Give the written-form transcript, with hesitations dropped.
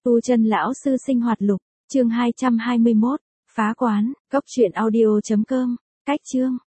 Tu Chân lão sư sinh hoạt lục, chương 221, phá quán, cốc truyện audio.com, cách chương.